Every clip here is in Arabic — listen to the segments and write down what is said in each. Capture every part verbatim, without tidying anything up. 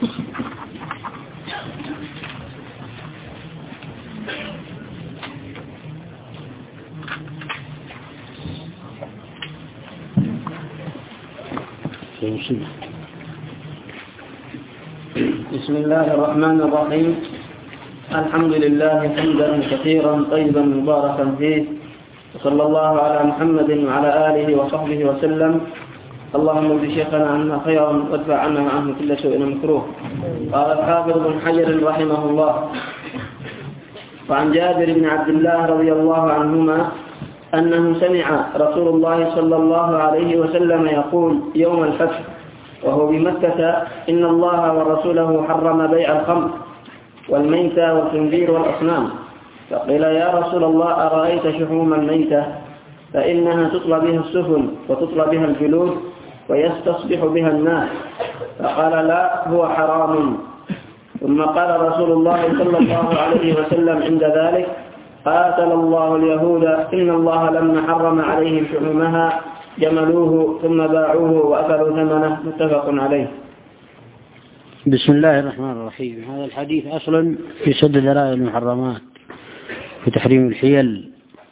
بسم الله الرحمن الرحيم. الحمد لله حمدا كثيرا طيبا مباركا فيه، وصلى الله على محمد وعلى آله وصحبه وسلم. اللهم اجز شيخنا عنا خيرا وادفع عنا عنه كل سوء مكروه. قال الحافظ بن حجر رحمه الله: وعن جابر بن عبد الله رضي الله عنهما أنه سمع رسول الله صلى الله عليه وسلم يقول يوم الفتح وهو بمكة: إن الله ورسوله حرم بيع الخمر والميتة والخنزير والأصنام. فقيل: يا رسول الله، أرأيت شحوم الميتة فإنها تطلى بها السفن وتطلى بها الجلود ويستصبح بها الناس. فقال: لا، هو حرام. ثم قال رسول الله صلى الله عليه وسلم عند ذلك: قاتل الله اليهود، إن الله لما حرم عليهم شحومها جملوه ثم باعوه وأكلوا ثمنه. متفق عليه. بسم الله الرحمن الرحيم. هذا الحديث أصل في سد ذرائع المحرمات، في تحريم الحيل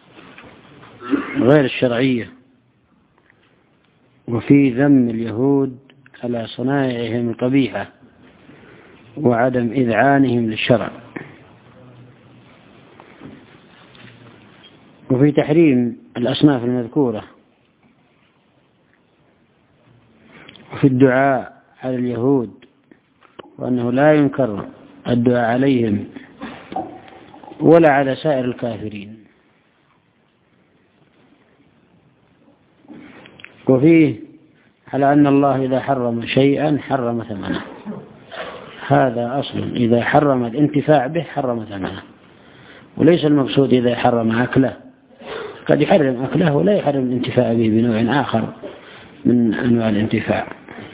غير الشرعية، وفي ذم اليهود على صنائعهم القبيحة وعدم إذعانهم للشرع، وفي تحريم الأصناف المذكورة، وفي الدعاء على اليهود وأنه لا ينكر الدعاء عليهم ولا على سائر الكافرين، وفيه على أن الله إذا حرم شيئا حرم ثمنه. هذا أصل، إذا حرم الانتفاع به حرم ثمنه، وليس المقصود إذا حرم أكله. قد يحرم أكله ولا يحرم الانتفاع به بنوع آخر من أنواع الانتفاع.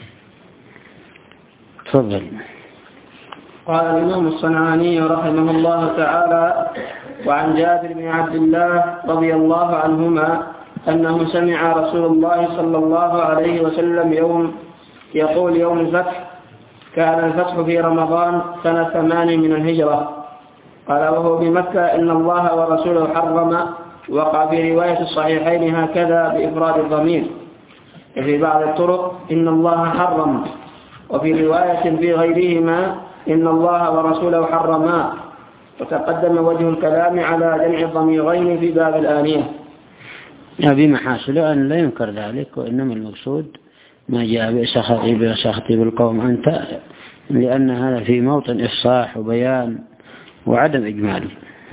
تفضل. قال الإمام الصنعاني رحمه الله تعالى: وعن جابر بن عبد الله رضي الله عنهما أنه سمع رسول الله صلى الله عليه وسلم يوم يقول يوم الفتح: كان الفتح في رمضان سنة ثمان من الهجرة. قال: وهو بمكة: إن الله ورسوله حرم. وقع في رواية الصحيحين هكذا بإفراد الضمير، وفي بعض الطرق: إن الله حرم. وفي رواية في غيرهما: إن الله ورسوله حرما. وتقدم وجه الكلام على جمع الضميرين في باب الآنية. بمحاسن أن لا ينكر ذلك، وإنما المقصود ما جاء بسخطي بسخطي بالقوم أنت، لأن هذا في موطن إفصاح وبيان وعدم إجمال.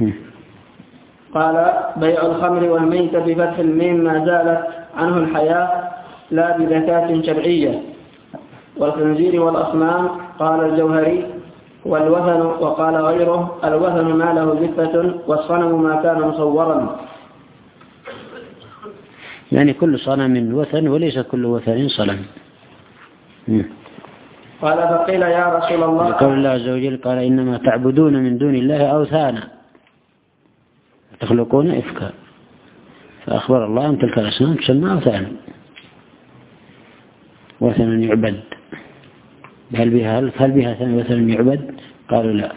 قال: بيع الخمر والميت بفتح الميم ما زالت عنه الحياة لا بذكاة شرعية. والخنزير والأصنام قال الجوهري والوثن، وقال غيره: الوثن ما له زفة، والصنم ما كان مصورا. يعني كل صنم وثن وليس كل وثن صنم. قال: فقيل: يا رسول الله، قال الله عز وجل: قال: إنما تعبدون من دون الله أوثانا تخلقون إفكا. فأخبر الله أن تلك الأصنام تسمى أوثانا، وثن يعبد. هل بها هل بها وثن يعبد؟ قالوا لا.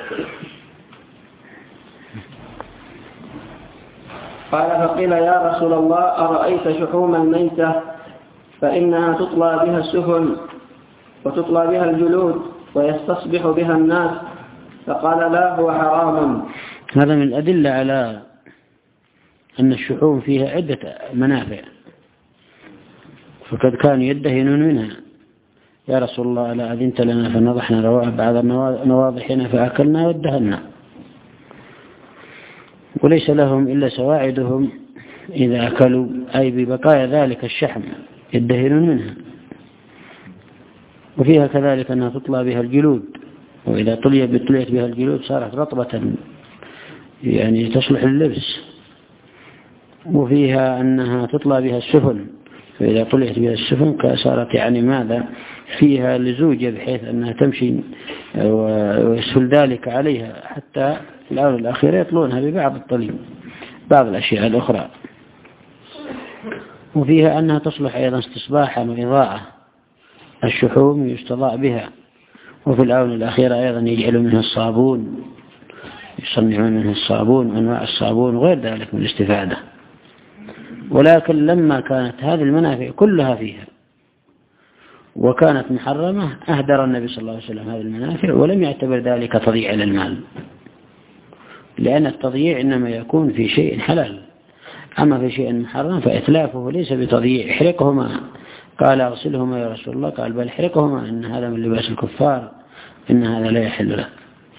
قال: فقيل: يا رسول الله، أرأيت شحوم الميتة فإنها تطلى بها السفن وتطلى بها الجلود ويستصبح بها الناس. فقال: لا، هو حرام. هذا من الأدلة على أن الشحوم فيها عدة منافع، فقد كانوا يدهنون منها: يا رسول الله، ألا أذنت لنا فنضحنا بعض نواضحنا فأكلنا وادهنا. وليس لهم إلا سواعدهم إذا أكلوا، أي ببقايا ذلك الشحم يدهنون منها. وفيها كذلك أنها تطلى بها الجلود، وإذا طليت طليت بها الجلود صارت رطبة يعني تصلح لللبس. وفيها أنها تطلى بها السفن، فإذا طلعت بها السفن صارت يعني ماذا فيها لزوجة، بحيث أنها تمشي ويسهل ذلك عليها، حتى في الآونة الأخيرة يطلونها ببعض الطليب بعض الأشياء الأخرى. وفيها أنها تصلح أيضا استصباحا وإضاءة، الشحوم يستضاء بها. وفي الآونة الأخيرة أيضا يجعلوا منه الصابون، يصنعون منه الصابون وأنواع الصابون وغير ذلك من الاستفادة. ولكن لما كانت هذه المنافع كلها فيها وكانت محرمة أهدر النبي صلى الله عليه وسلم هذه المنافع ولم يعتبر ذلك تضييع للمال، لأن التضييع إنما يكون في شيء حلال، أما في شيء محرم فإتلافه ليس بتضييع. احرقهما، قال أغسلهما يا رسول الله، قال بل احرقهما إن هذا من لباس الكفار، إن هذا لا يحل لك.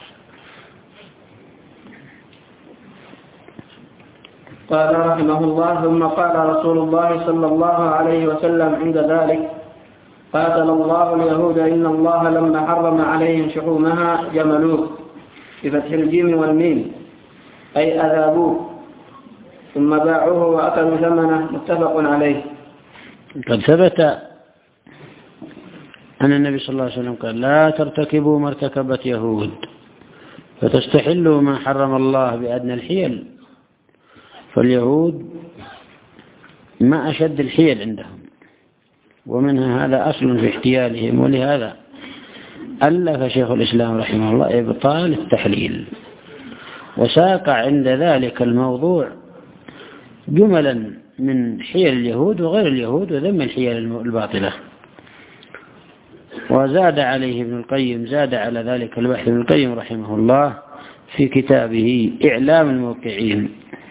قال رحمه الله: ثم قال رسول الله صلى الله عليه وسلم عند ذلك: قاتل الله اليهود إن الله لما حرم عليهم شحومها جملوه، بفتح الجيم والميم، أي أذابوه ثم باعوه وأكلوا ثمنه، متفق عليه. قد ثبت أن النبي صلى الله عليه وسلم قال: لا ترتكبوا ما ارتكبت يهود فتستحلوا ما حرم الله بأدنى الحيل. فاليهود ما أشد الحيل عندهم، ومنها هذا أصل في احتيالهم، ولهذا ألف شيخ الإسلام رحمه الله إبطال التحليل، وساق عند ذلك الموضوع جملا من حيل اليهود وغير اليهود وذم الحيل الباطلة. وزاد عليه ابن القيم، زاد على ذلك البحث ابن القيم رحمه الله في كتابه إعلام الموقعين.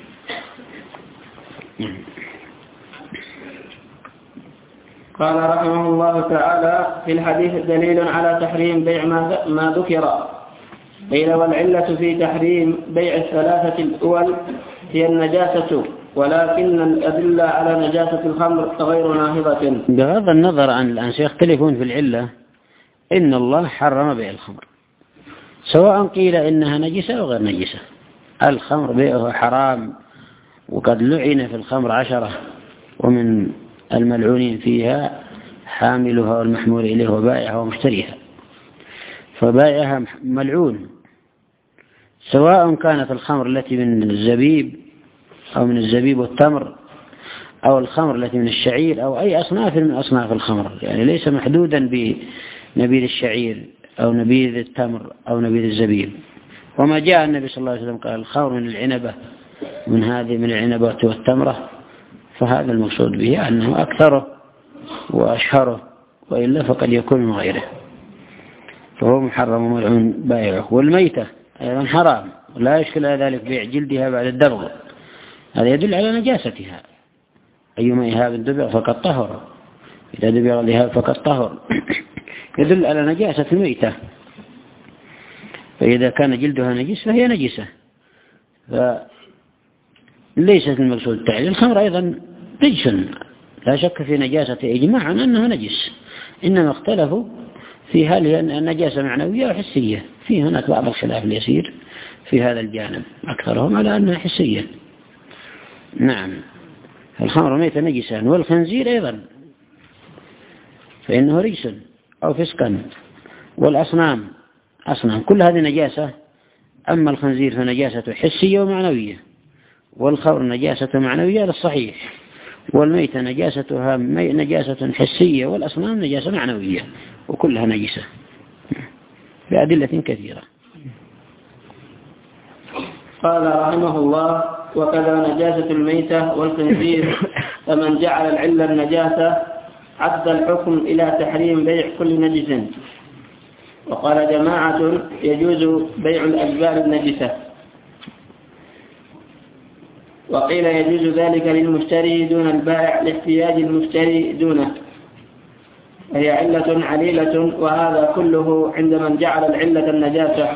قال رحمه الله تعالى: في الحديث دليل على تحريم بيع ما ذكر. قيل: والعلة في تحريم بيع الثلاثة الأول هي النجاسة، ولكن الأدلة على نجاسة الخمر غير ناهضة. بغض النظر عن الآن يختلفون في العلة، إن الله حرم بيع الخمر، سواء قيل إنها نجسة أو غير نجسة. الخمر بيعه حرام، وقد لعن في الخمر عشرة، ومن الملعونين فيها حاملها والمحمول إليه وبائعها ومشتريها. فبائعها ملعون، سواء كانت الخمر التي من الزبيب أو من الزبيب والتمر، أو الخمر التي من الشعير، أو أي أصناف من أصناف الخمر، يعني ليس محدودا بنبيذ الشعير أو نبيذ التمر أو نبيذ الزبيب. وما جاء النبي صلى الله عليه وسلم قال: الخمر من العنبة، من هذه من العنبات والتمرة، فهذا المقصود به أنه أكثره وأشهره، وإلا فقد يكون من غيره، فهو محرم وملعون بائعه. والميتة أيضا حرام، ولا يشكل ذلك بيع جلدها بعد الدبغ، هذا يدل على نجاستها. أيما إهاب دبغ فقد طهر، إذا دبغ الإهاب فقد طهر، يدل على نجاسة الميتة. فإذا كان جلدها نجس فهي نجسة، فليست المقصود التعليل. الخمر أيضا نجس، لا شك في نجاسة إجماعا أنها نجس، إنما اختلفوا في هل هي النجاسة معنوية أو حسية. في هناك بعض الخلاف اليسير في هذا الجانب، أكثرهم على أنها حسية. نعم، الخمر ميتة نجسان، والخنزير أيضا فإنه رجس أو فسقا، والأصنام أصنام، كل هذه نجاسة. أما الخنزير فنجاسة حسية ومعنوية، والخمر نجاسة معنوية للصحيح، والميتة نجاستها نجاسة حسية، والأصنام نجاسة معنوية، وكلها نجسة بأدلة كثيرة. قال رحمه الله: وكذا نجاسة الميتة والخنزير، فمن جعل العلة النجاسة عد الحكم إلى تحريم بيع كل نجس. وقال جماعة: يجوز بيع الأجبال النجسة. وقيل: يجوز ذلك للمشتري دون البائع لاحتياج المشتري دونه، وهي علة عليلة، وهذا كله عند من جعل العلة النجاسة.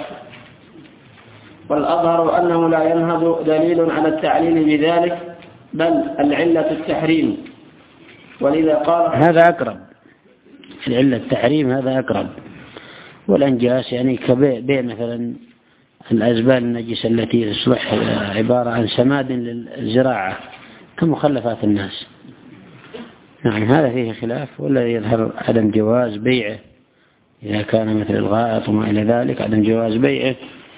والأظهر أنه لا ينهض دليل على التعليل بذلك، بل العلة التحريم. ولذا قال هذا أقرب، العلة التحريم هذا أقرب. والأنجاس يعني كبيع مثلا الأزبال النجسة التي تصبح عبارة عن سماد للزراعة كمخلفات الناس. نعم، هذا فيه خلاف، والذي يظهر عدم جواز بيعه إذا كان مثل الغائط وما إلى ذلك، عدم جواز بيعه،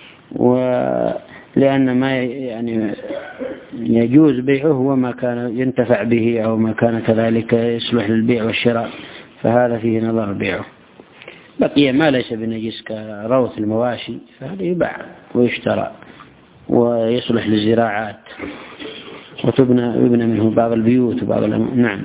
ولأن ما يعني يجوز بيعه هو ما كان ينتفع به أو ما كان كذلك يصلح للبيع والشراء، فهذا فيه نظر بيعه. بقي ما ليس بنجس كروث المواشي فهذا يباع ويشترى ويصلح للزراعات وتبنى يبنى منه بعض البيوت وبعض الأم... نعم.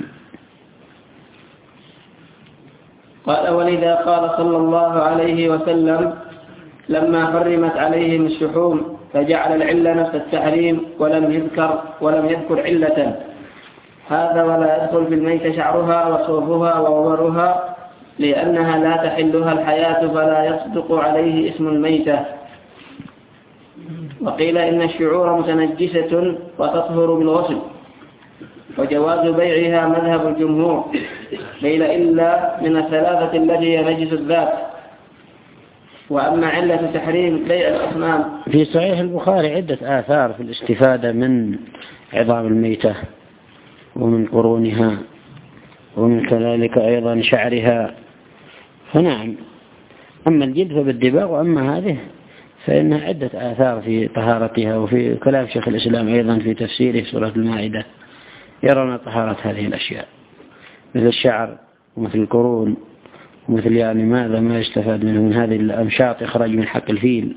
قال ولذا قال صلى الله عليه وسلم لما حرمت عليهم الشحوم فجعل العلة نفس التحريم ولم يذكر ولم يذكر علة هذا ولا يدخل في الميت شعرها وصوفها ووبرها لأنها لا تحلها الحياة فلا يصدق عليه اسم الميتة. وقيل إن الشعور متنجسة وتطهر بالغسل وجواز بيعها مذهب الجمهور قيل إلا من الثلاثة التي ينجس الذات. وأما علة تحريم بيع الأصنام في صحيح البخاري عدة آثار في الاستفادة من عظام الميتة ومن قرونها ومن كذلك أيضا شعرها فنعم. أما الجلد فبالدباغ وأما هذه فإنها عدة آثار في طهارتها. وفي كلام شيخ الإسلام أيضا في تفسيره سورة المائدة يرون طهارة هذه الأشياء مثل الشعر ومثل القرون ومثل يعني ماذا ما يستفاد منه من هذه الأمشاط يخرج من حق الفيل.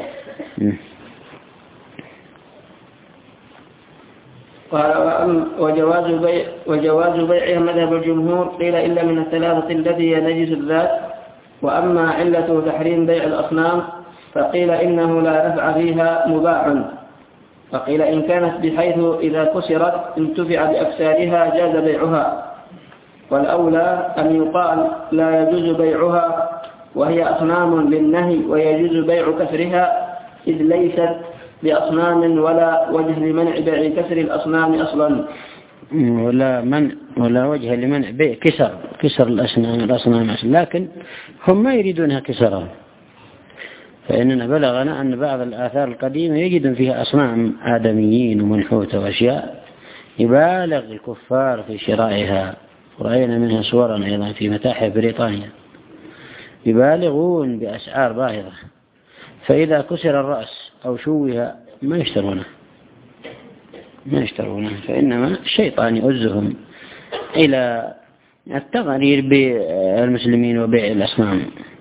وجواز بيع وجواز بيعها مذهب الجمهور قيل إلا من الثلاثة التي ينجس الذات. وأما علة تحريم بيع الأصنام فقيل إنه لا نفع فيها مباح. فقيل إن كانت بحيث إذا كسرت انتفع بأكسارها جاز بيعها. والأولى أن يقال لا يجوز بيعها وهي أصنام للنهي ويجوز بيع كسرها إذ ليست بأصنام ولا وجه لمنع بيع كسر الأصنام أصلا ولا من ولا وجه لمنع بيع كسر كسر الأصنام الأصنام أصلا لكن هم ما يريدونها كسرها. فإننا بلغنا أن بعض الآثار القديمة يجد فيها أصنام آدميين ومنحوتة وأشياء يبالغ الكفار في شرائها. ورأينا منها صورا أيضا في متاحف بريطانيا يبالغون بأسعار باهظة. فإذا كسر الرأس أو شوه ما يشترونه ما يشترونه فإنما الشيطان يؤزهم إلى التغرير بالمسلمين وبيع الأصنام.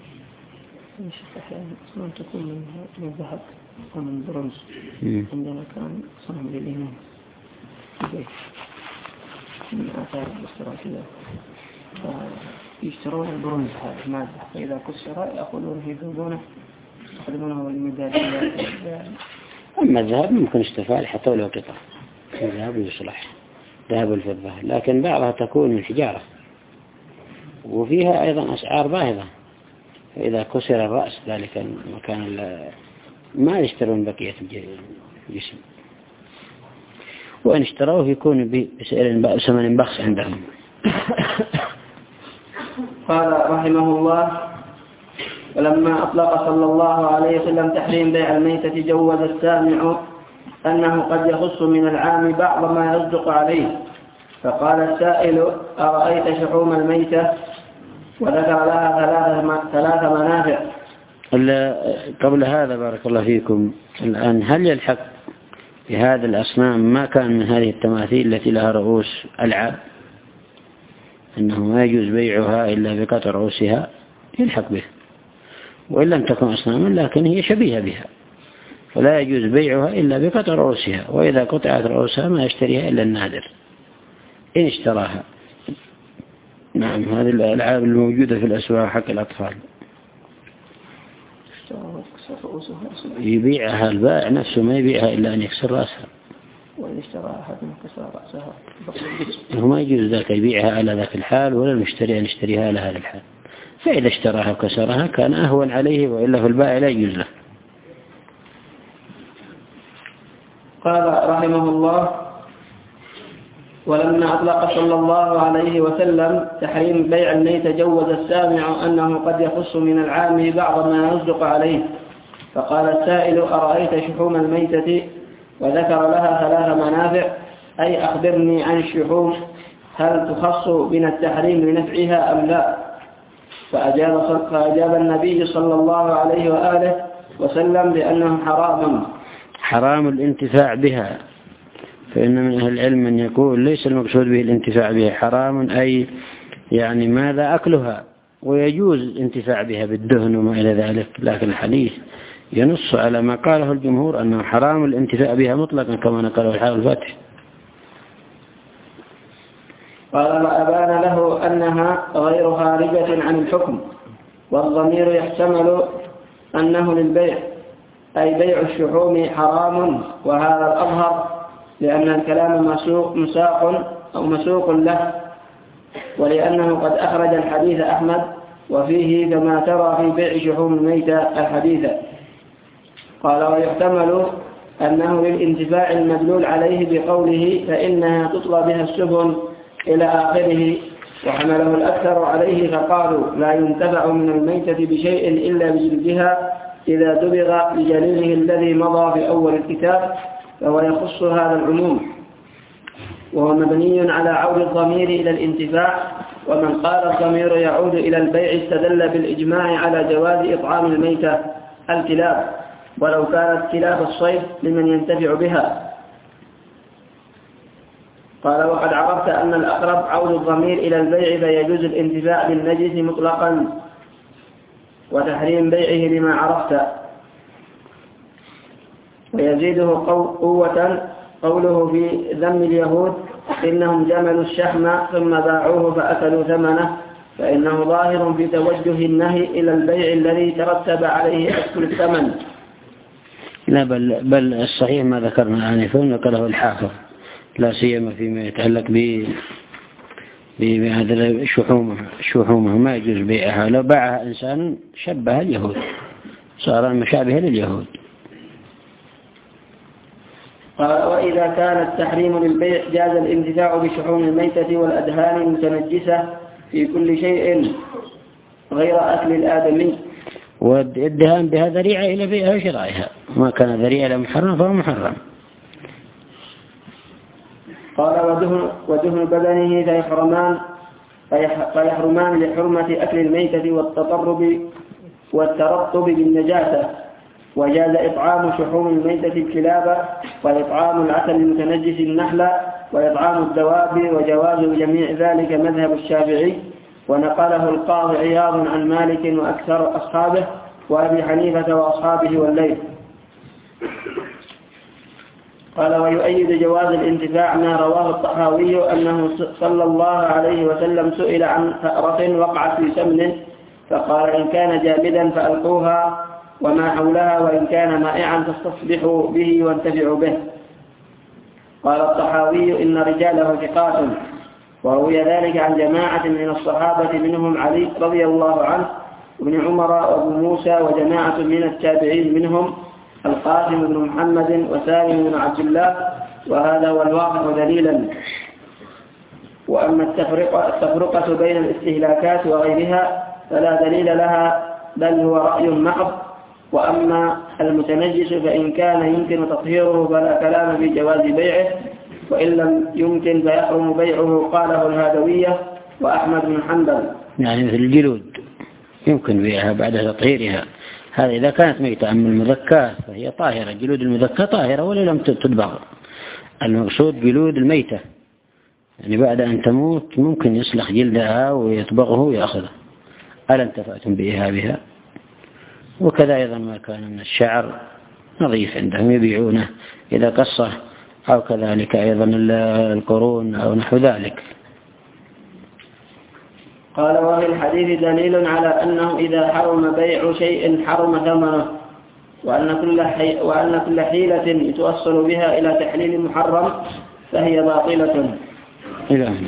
أصنام تكون من الذهب ومن برونز. عندنا كان صنم للإمام من آثار الاشتراكية فيشترون البرونز هذا المادة فإذا كسر يأخذونه يذوبونه يستخدمونه للمدارس. أما الذهب ممكن استفاد حتى ولو قطع الذهب يصلح ذهب الفضة لكن بعضها تكون من حجارة وفيها أيضا أسعار باهظة. فإذا كسر الرأس ذلك المكان ما يشترون بقية الجسم وإن اشتروه يكون بثمن بخس عندهم. قال رحمه الله ولما أطلق صلى الله عليه وسلم تحريم بيع الميتة جوز السامع أنه قد يخص من العام بعض ما يصدق عليه. فقال السائل أرأيت شحوم الميتة وذكر لها ثلاث منافع. قبل هذا بارك الله فيكم الآن هل يلحق بهذا الأصنام ما كان من هذه التماثيل التي لها رؤوس ألعاب أنه ما يجوز بيعها إلا بقطع رؤوسها يلحق به وإن لم تكن أصناما لكن هي شبيهة بها فلا يجوز بيعها إلا بقطع رؤوسها. وإذا قطعت رؤوسها ما يشتريها إلا النادر إن اشتراها. نعم هذه الألعاب الموجودة في الأسواق حق الأطفال يبيعها البائع نفسه ما يبيعها إلا أن يكسر رأسها. وإن اشترى أحد من كسر رأسها هو ما يجوز ذاك يبيعها على ذاك الحال ولا المشتري أن يشتريها على هذا الحال. فإذا اشتراها وكسرها كان أهون عليه وإلا في البائع لا يجوز له. قال رحمه الله ولما أطلق صلى الله عليه وسلم تحريم بيع الميت جوز السامع أنه قد يخص من العام بعض ما يصدق عليه. فقال السائل أرأيت شحوم الميتة وذكر لها ثلاث منافع أي أخبرني عن الشحوم هل تخص من التحريم لنفعها أم لا. فأجاب, فأجاب النبي صلى الله عليه وآله وسلم بأنه حرام حرام الانتفاع بها. فإن من أهل العلم من يقول ليس المقصود به الانتفاع بها حرام أي يعني ماذا أكلها ويجوز الانتفاع بها بالدهن وما إلى ذلك، لكن الحديث ينص على ما قاله الجمهور أنه حرام الانتفاع بها مطلقا كما نقله الحافظ الفتح. قال وأبان له أنها غير خارجة عن الحكم، والضمير يحتمل أنه للبيع، أي بيع الشحوم حرام، وهذا الأظهر لأن الكلام مسوق مساق أو مسوق له، ولأنه قد أخرج الحديث أحمد وفيه كما ترى في بيع شحوم الميتة الحديثة. قال ويحتمل أنه للانتفاع المدلول عليه بقوله فإنها تطلى بها السفن إلى آخره، وحمله الأكثر عليه فقالوا لا ينتفع من الميتة بشيء إلا بجلدها إذا دبغ بجليله الذي مضى في أول الكتاب، فهو يخص هذا العموم، وهو مبني على عود الضمير إلى الانتفاع. ومن قال الضمير يعود إلى البيع استدل بالإجماع على جواز إطعام الميتة الكلاب، ولو كانت كلاب الصيد لمن ينتفع بها. قال وقد عرفت أن الأقرب عود الضمير إلى البيع، فيجوز الانتفاع بالنجس مطلقا وتحريم بيعه لما عرفت. ويزيده قوة قوله في ذم اليهود إنهم جملوا الشحم ثم باعوه فأكلوا ثمنه، فإنه ظاهر في توجه النهي إلى البيع الذي ترتب عليه أكل الثمن. لا بل, بل الصحيح ما ذكرنا آنفا ذكره الحافظ، لا سيما فيما يتعلق ب بهذا شحومها شحومها ما يجوز بيعها. لو باعها إنسان شبه اليهود صار مشابه لليهود. قال وإذا كان التحريم للبيع جاز الانتفاع بشحوم الميتة والأدهان المتنجسة في كل شيء غير أكل الآدمي، والدهان بها ذريعة إلى بيعها وشرائها، ما كان ذريعة إلى محرم فهو محرم. قال ودهن, ودهن بدنه فيحرمان, فيحرمان لحرمة أكل الميتة والتطرب والترطب بالنجاسة. وجاز إطعام شحوم الميتة الكلاب، وإطعام العسل المتنجس النحل، وإطعام الدواب، وجواز جميع ذلك مذهب الشافعي، ونقله القاضي عياض عن مالك وأكثر أصحابه وأبي حنيفة وأصحابه والليث. قال ويؤيد جواز الانتفاع ما رواه الطحاوي أنه صلى الله عليه وسلم سئل عن فأرة وقعت في سمن فقال إن كان جامدا فألقوها وما حولها، وإن كان مائعا فاستصبحوا به وانتفعوا به. قال الطحاوي إن رجاله ثقات، وروي ذلك عن جماعة من الصحابة منهم علي رضي الله عنه وابن عمر وابو موسى وجماعة من التابعين منهم القاسم بن محمد وسالم بن عبد الله، وهذا هو الواقع دليلا. وأما التفرقة, التفرقة بين الاستهلاكات وغيرها فلا دليل لها، بل هو رأي محض. وأما المتنجس فإن كان يمكن تطهيره فلا كلام في جواز بيعه، وإن لم يمكن فيحرم بيعه، قاله الهادوية وأحمد بن حنبل. يعني مثل الجلود يمكن بيعها بعد تطهيرها، هذا إذا كانت ميتة. أما المذكاة فهي طاهرة، جلود المذكاة طاهرة ولا لم تدبغ. المقصود جلود الميتة، يعني بعد أن تموت ممكن يصلح جلدها ويطبغه ويأخذه. ألا انتفعتم بإيهابها؟ وكذا أيضا ما كان من الشعر نظيف عندهم يبيعونه إذا قصه، أو كذلك أيضا القرون أو نحو ذلك. قال وفي الحديث دليل على أنه إذا حرم بيع شيء حرم ثمنه، وأن كل, حي... وأن كل حيلة يتوصل بها إلى تحليل محرم فهي باطلة. إلى هنا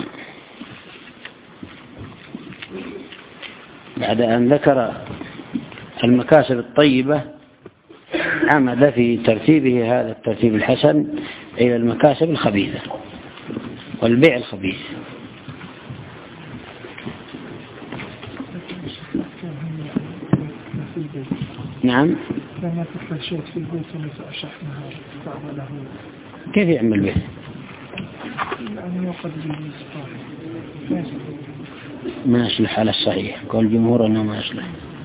بعد أن ذكر المكاسب الطيبة عمد في ترتيبه هذا الترتيب الحسن إلى المكاسب الخبيثة والبيع الخبيث. نعم. لما تدخل شيء في البيت ومسع شحنها تعمله كيف يعمل به؟ يعني يوقد بالمصطاح ما يصلح على الصحيح، قال الجمهور أنه ما يصلح.